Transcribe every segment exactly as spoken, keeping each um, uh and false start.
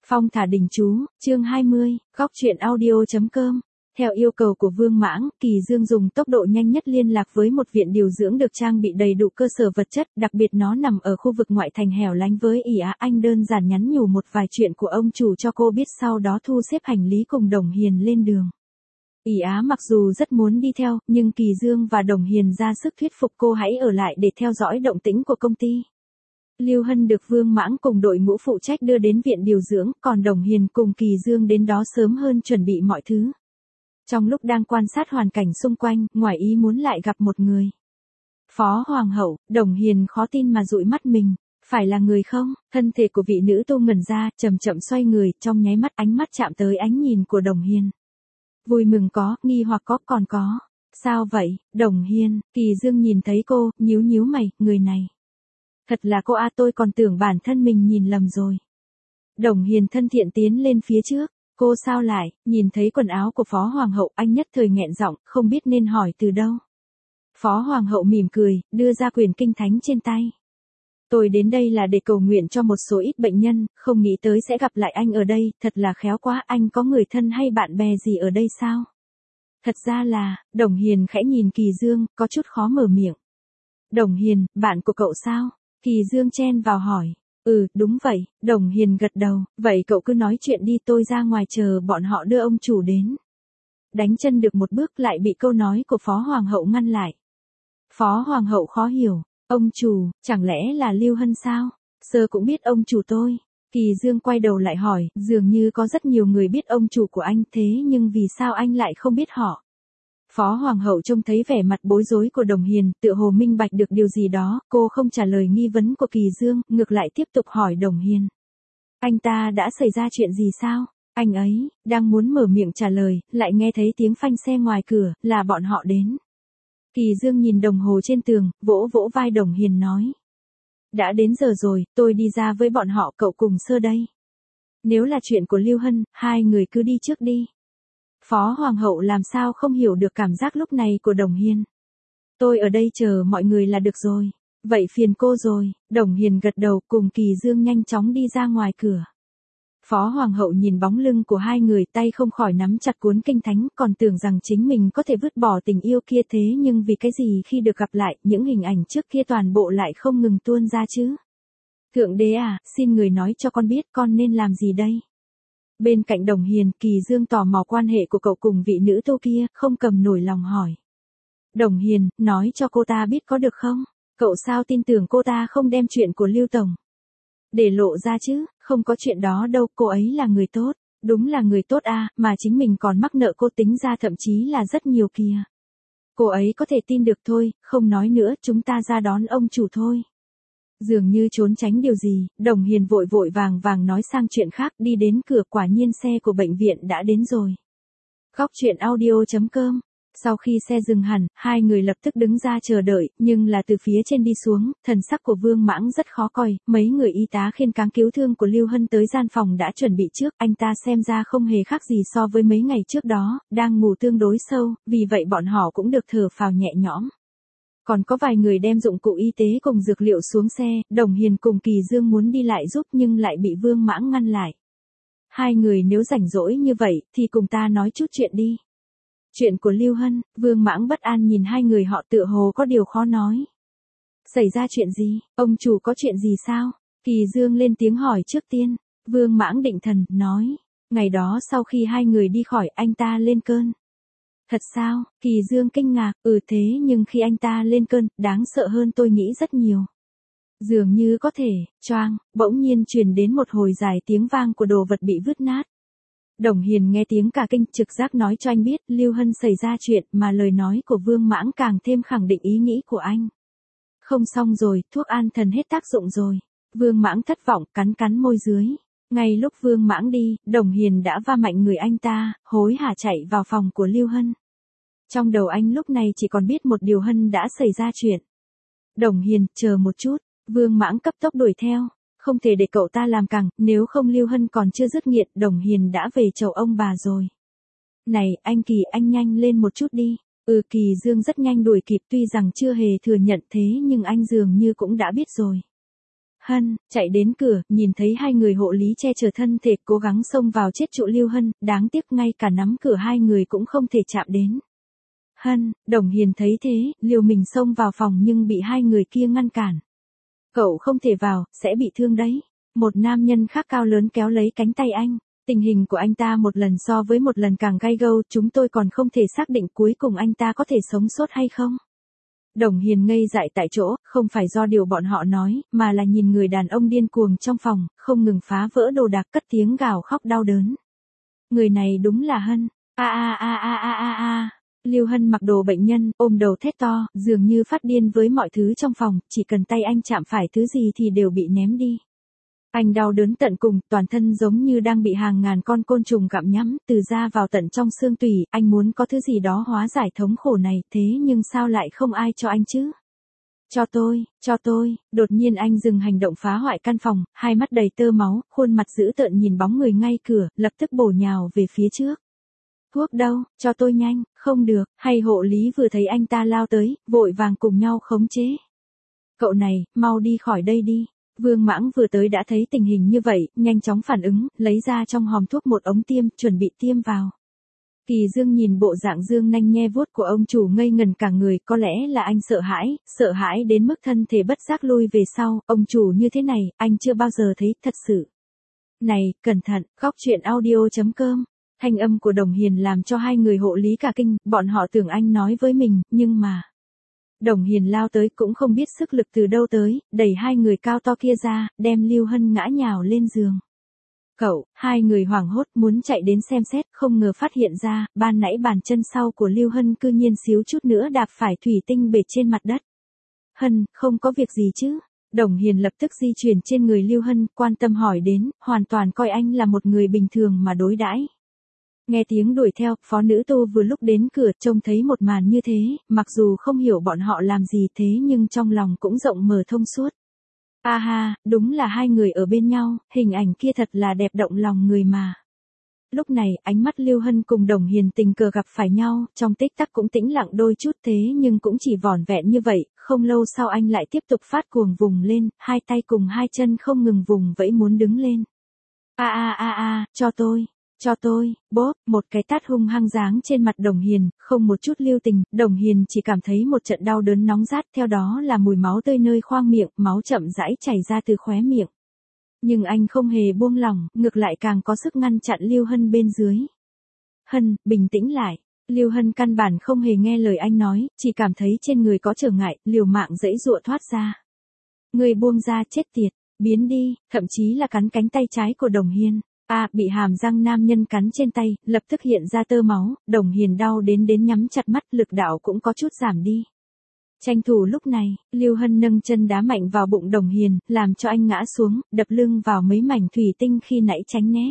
Phong thả đình chú, chương hai mươi, góc truyện audio.com. Theo yêu cầu của Vương Mãng, Kỳ Dương dùng tốc độ nhanh nhất liên lạc với một viện điều dưỡng được trang bị đầy đủ cơ sở vật chất, đặc biệt nó nằm ở khu vực ngoại thành hẻo lánh với ỷ Á. Anh đơn giản nhắn nhủ một vài chuyện của ông chủ cho cô biết, sau đó thu xếp hành lý cùng Đồng Hiền lên đường. ỷ Á mặc dù rất muốn đi theo, nhưng Kỳ Dương và Đồng Hiền ra sức thuyết phục cô hãy ở lại để theo dõi động tĩnh của công ty. Lưu Hân được Vương Mãng cùng đội ngũ phụ trách đưa đến viện điều dưỡng, còn Đồng Hiền cùng Kỳ Dương đến đó sớm hơn chuẩn bị mọi thứ. Trong lúc đang quan sát hoàn cảnh xung quanh, ngoài ý muốn lại gặp một người. Phó Hoàng hậu. Đồng Hiền khó tin mà dụi mắt mình. Phải là người không? Thân thể của vị nữ tu ngẩn ra, chậm chậm xoay người, trong nháy mắt ánh mắt chạm tới ánh nhìn của Đồng Hiền. Vui mừng có, nghi hoặc có, còn có. Sao vậy, Đồng Hiền? Kỳ Dương nhìn thấy cô, nhíu nhíu mày, người này. Thật là cô à, tôi còn tưởng bản thân mình nhìn lầm rồi. Đồng Hiền thân thiện tiến lên phía trước. Cô sao lại? Nhìn thấy quần áo của Phó Hoàng hậu, anh nhất thời nghẹn giọng, không biết nên hỏi từ đâu. Phó Hoàng hậu mỉm cười, đưa ra quyển kinh thánh trên tay. Tôi đến đây là để cầu nguyện cho một số ít bệnh nhân, không nghĩ tới sẽ gặp lại anh ở đây, thật là khéo quá. Anh có người thân hay bạn bè gì ở đây sao? Thật ra là, Đồng Hiền khẽ nhìn Kỳ Dương, có chút khó mở miệng. Đồng Hiền, bạn của cậu sao? Kỳ Dương chen vào hỏi. Ừ, đúng vậy, Đồng Hiền gật đầu, vậy cậu cứ nói chuyện đi, tôi ra ngoài chờ bọn họ đưa ông chủ đến. Đánh chân được một bước lại bị câu nói của Phó Hoàng hậu ngăn lại. Phó Hoàng hậu khó hiểu, ông chủ, chẳng lẽ là Lưu Hân sao? Sơ cũng biết ông chủ tôi. Kỳ Dương quay đầu lại hỏi, dường như có rất nhiều người biết ông chủ của anh, thế nhưng vì sao anh lại không biết họ? Phó Hoàng hậu trông thấy vẻ mặt bối rối của Đồng Hiền, tựa hồ minh bạch được điều gì đó, cô không trả lời nghi vấn của Kỳ Dương, ngược lại tiếp tục hỏi Đồng Hiền. Anh ta đã xảy ra chuyện gì sao? Anh ấy, đang muốn mở miệng trả lời, lại nghe thấy tiếng phanh xe ngoài cửa, là bọn họ đến. Kỳ Dương nhìn đồng hồ trên tường, vỗ vỗ vai Đồng Hiền nói. Đã đến giờ rồi, tôi đi ra với bọn họ, cậu cùng Sơ đây. Nếu là chuyện của Lưu Hân, hai người cứ đi trước đi. Phó Hoàng hậu làm sao không hiểu được cảm giác lúc này của Đồng Hiền. Tôi ở đây chờ mọi người là được rồi. Vậy phiền cô rồi. Đồng Hiền gật đầu, cùng Kỳ Dương nhanh chóng đi ra ngoài cửa. Phó Hoàng hậu nhìn bóng lưng của hai người, tay không khỏi nắm chặt cuốn kinh thánh, còn tưởng rằng chính mình có thể vứt bỏ tình yêu kia, thế nhưng vì cái gì khi được gặp lại, những hình ảnh trước kia toàn bộ lại không ngừng tuôn ra chứ. Thượng đế à, xin người nói cho con biết con nên làm gì đây? Bên cạnh Đồng Hiền, Kỳ Dương tò mò quan hệ của cậu cùng vị nữ tu kia, không cầm nổi lòng hỏi. Đồng Hiền, nói cho cô ta biết có được không? Cậu sao tin tưởng cô ta không đem chuyện của Lưu Tổng để lộ ra chứ? Không có chuyện đó đâu, cô ấy là người tốt. Đúng là người tốt à, mà chính mình còn mắc nợ cô, tính ra thậm chí là rất nhiều kìa. Cô ấy có thể tin được thôi, không nói nữa, chúng ta ra đón ông chủ thôi. Dường như trốn tránh điều gì, Đồng Hiền vội vội vàng vàng nói sang chuyện khác, đi đến cửa, quả nhiên xe của bệnh viện đã đến rồi. Góc truyện audio.com. Sau khi xe dừng hẳn, hai người lập tức đứng ra chờ đợi, nhưng là từ phía trên đi xuống, thần sắc của Vương Mãng rất khó coi, mấy người y tá khiêng cáng cứu thương của Lưu Hân tới gian phòng đã chuẩn bị trước, anh ta xem ra không hề khác gì so với mấy ngày trước đó, đang ngủ tương đối sâu, vì vậy bọn họ cũng được thở phào nhẹ nhõm. Còn có vài người đem dụng cụ y tế cùng dược liệu xuống xe, Đồng Hiền cùng Kỳ Dương muốn đi lại giúp nhưng lại bị Vương Mãng ngăn lại. Hai người nếu rảnh rỗi như vậy, thì cùng ta nói chút chuyện đi. Chuyện của Lưu Hân. Vương Mãng bất an nhìn hai người họ, tựa hồ có điều khó nói. Xảy ra chuyện gì? Ông chủ có chuyện gì sao? Kỳ Dương lên tiếng hỏi trước tiên. Vương Mãng định thần, nói. Ngày đó sau khi hai người đi khỏi, anh ta lên cơn. Thật sao? Kỳ Dương kinh ngạc, ừ thế nhưng khi anh ta lên cơn, đáng sợ hơn tôi nghĩ rất nhiều. Dường như có thể, choang, bỗng nhiên truyền đến một hồi dài tiếng vang của đồ vật bị vứt nát. Đồng Hiền nghe tiếng cả kinh, trực giác nói cho anh biết, Lưu Hân xảy ra chuyện, mà lời nói của Vương Mãng càng thêm khẳng định ý nghĩ của anh. Không xong rồi, thuốc an thần hết tác dụng rồi. Vương Mãng thất vọng, cắn cắn môi dưới. Ngay lúc Vương Mãng đi, Đồng Hiền đã va mạnh người anh ta, hối hả chạy vào phòng của Lưu Hân. Trong đầu anh lúc này chỉ còn biết một điều, Hân đã xảy ra chuyện. Đồng Hiền, chờ một chút. Vương Mãng cấp tốc đuổi theo. Không thể để cậu ta làm càng, nếu không Lưu Hân còn chưa dứt nghiện, Đồng Hiền đã về chầu ông bà rồi. Này, anh Kỳ, anh nhanh lên một chút đi. Ừ, Kỳ Dương rất nhanh đuổi kịp, tuy rằng chưa hề thừa nhận thế nhưng anh dường như cũng đã biết rồi. Hân, chạy đến cửa, nhìn thấy hai người hộ lý che chở thân thể, cố gắng xông vào chết trụ Lưu Hân, đáng tiếc ngay cả nắm cửa hai người cũng không thể chạm đến. Hân, Đồng Hiền thấy thế, liều mình xông vào phòng nhưng bị hai người kia ngăn cản. Cậu không thể vào, sẽ bị thương đấy. Một nam nhân khác cao lớn kéo lấy cánh tay anh. Tình hình của anh ta một lần so với một lần càng gay gâu, chúng tôi còn không thể xác định cuối cùng anh ta có thể sống sót hay không. Đồng Hiền ngây dại tại chỗ, không phải do điều bọn họ nói, mà là nhìn người đàn ông điên cuồng trong phòng, không ngừng phá vỡ đồ đạc cất tiếng gào khóc đau đớn. Người này đúng là Hân. A a a a a a a. Lưu Hân mặc đồ bệnh nhân, ôm đầu thét to, dường như phát điên với mọi thứ trong phòng, chỉ cần tay anh chạm phải thứ gì thì đều bị ném đi. Anh đau đớn tận cùng, toàn thân giống như đang bị hàng ngàn con côn trùng gặm nhắm, từ da vào tận trong xương tủy, anh muốn có thứ gì đó hóa giải thống khổ này, thế nhưng sao lại không ai cho anh chứ? Cho tôi, cho tôi, đột nhiên anh dừng hành động phá hoại căn phòng, hai mắt đầy tơ máu, khuôn mặt dữ tợn nhìn bóng người ngay cửa, lập tức bổ nhào về phía trước. Thuốc đâu, cho tôi nhanh, không được, hay hộ lý vừa thấy anh ta lao tới, vội vàng cùng nhau khống chế. Cậu này, mau đi khỏi đây đi. Vương Mãng vừa tới đã thấy tình hình như vậy, nhanh chóng phản ứng, lấy ra trong hòm thuốc một ống tiêm, chuẩn bị tiêm vào. Kỳ Dương nhìn bộ dạng dương nanh nhe vuốt của ông chủ ngây ngần cả người, có lẽ là anh sợ hãi, sợ hãi đến mức thân thể bất giác lui về sau, ông chủ như thế này, anh chưa bao giờ thấy, thật sự. Này, cẩn thận, góc truyện audio chấm com. Thanh âm của Đồng Hiền làm cho hai người hộ lý cả kinh, bọn họ tưởng anh nói với mình, nhưng mà... Đồng Hiền lao tới cũng không biết sức lực từ đâu tới, đẩy hai người cao to kia ra, đem Lưu Hân ngã nhào lên giường. Cậu, hai người hoảng hốt muốn chạy đến xem xét, không ngờ phát hiện ra, ban nãy bàn chân sau của Lưu Hân cư nhiên xíu chút nữa đạp phải thủy tinh bệt trên mặt đất. Hân, không có việc gì chứ? Đồng Hiền lập tức di chuyển trên người Lưu Hân, quan tâm hỏi đến, hoàn toàn coi anh là một người bình thường mà đối đãi. Nghe tiếng đuổi theo, phó nữ tu vừa lúc đến cửa trông thấy một màn như thế, mặc dù không hiểu bọn họ làm gì thế nhưng trong lòng cũng rộng mở thông suốt. A ha, đúng là hai người ở bên nhau, hình ảnh kia thật là đẹp động lòng người mà. Lúc này, ánh mắt Lưu Hân cùng Đồng Hiền tình cờ gặp phải nhau, trong tích tắc cũng tĩnh lặng đôi chút thế nhưng cũng chỉ vỏn vẹn như vậy, không lâu sau anh lại tiếp tục phát cuồng vùng lên, hai tay cùng hai chân không ngừng vùng vẫy muốn đứng lên. A a a a, cho tôi. Cho tôi, bốp, một cái tát hung hăng giáng trên mặt Đồng Hiền, không một chút lưu tình, Đồng Hiền chỉ cảm thấy một trận đau đớn nóng rát, theo đó là mùi máu tươi nơi khoang miệng, máu chậm rãi chảy ra từ khóe miệng. Nhưng anh không hề buông lỏng, ngược lại càng có sức ngăn chặn Lưu Hân bên dưới. Hân, bình tĩnh lại. Lưu Hân căn bản không hề nghe lời anh nói, chỉ cảm thấy trên người có trở ngại, liều mạng giãy giụa thoát ra. Người buông ra chết tiệt, biến đi, thậm chí là cắn cánh tay trái của Đồng Hiền. A, à, bị hàm răng nam nhân cắn trên tay, lập tức hiện ra tơ máu, Đồng Hiền đau đến đến nhắm chặt mắt, lực đạo cũng có chút giảm đi. Tranh thủ lúc này, Lưu Hân nâng chân đá mạnh vào bụng Đồng Hiền, làm cho anh ngã xuống, đập lưng vào mấy mảnh thủy tinh khi nãy tránh né.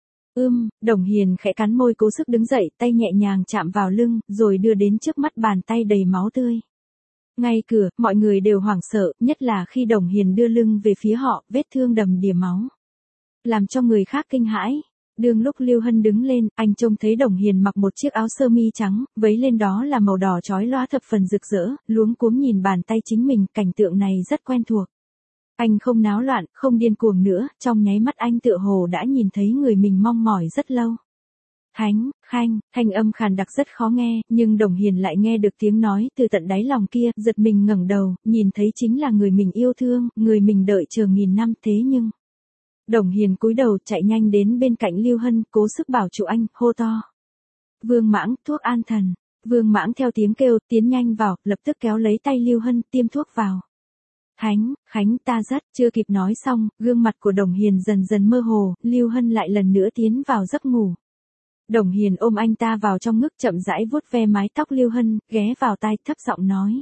Ưm, Đồng Hiền khẽ cắn môi cố sức đứng dậy, tay nhẹ nhàng chạm vào lưng, rồi đưa đến trước mắt bàn tay đầy máu tươi. Ngay cửa, mọi người đều hoảng sợ, nhất là khi Đồng Hiền đưa lưng về phía họ, vết thương đầm đìa máu. Làm cho người khác kinh hãi. Đương lúc Lưu Hân đứng lên, anh trông thấy Đồng Hiền mặc một chiếc áo sơ mi trắng, vấy lên đó là màu đỏ chói lóa thập phần rực rỡ, luống cuống nhìn bàn tay chính mình, cảnh tượng này rất quen thuộc. Anh không náo loạn, không điên cuồng nữa, trong nháy mắt anh tựa hồ đã nhìn thấy người mình mong mỏi rất lâu. Khánh, Khanh, thanh âm khàn đặc rất khó nghe, nhưng Đồng Hiền lại nghe được tiếng nói từ tận đáy lòng kia, giật mình ngẩng đầu, nhìn thấy chính là người mình yêu thương, người mình đợi chờ nghìn năm thế nhưng... Đồng Hiền cúi đầu chạy nhanh đến bên cạnh Lưu Hân, cố sức bảo trụ anh, hô to. Vương Mãng, thuốc an thần. Vương Mãng theo tiếng kêu, tiến nhanh vào, lập tức kéo lấy tay Lưu Hân, tiêm thuốc vào. Khánh, Khánh ta rất, chưa kịp nói xong, gương mặt của Đồng Hiền dần dần mơ hồ, Lưu Hân lại lần nữa tiến vào giấc ngủ. Đồng Hiền ôm anh ta vào trong ngực chậm rãi vuốt ve mái tóc Lưu Hân, ghé vào tai thấp giọng nói.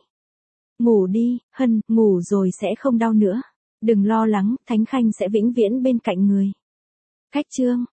Ngủ đi, Hân, ngủ rồi sẽ không đau nữa. Đừng lo lắng, Thánh Khanh sẽ vĩnh viễn bên cạnh người. Khách trương,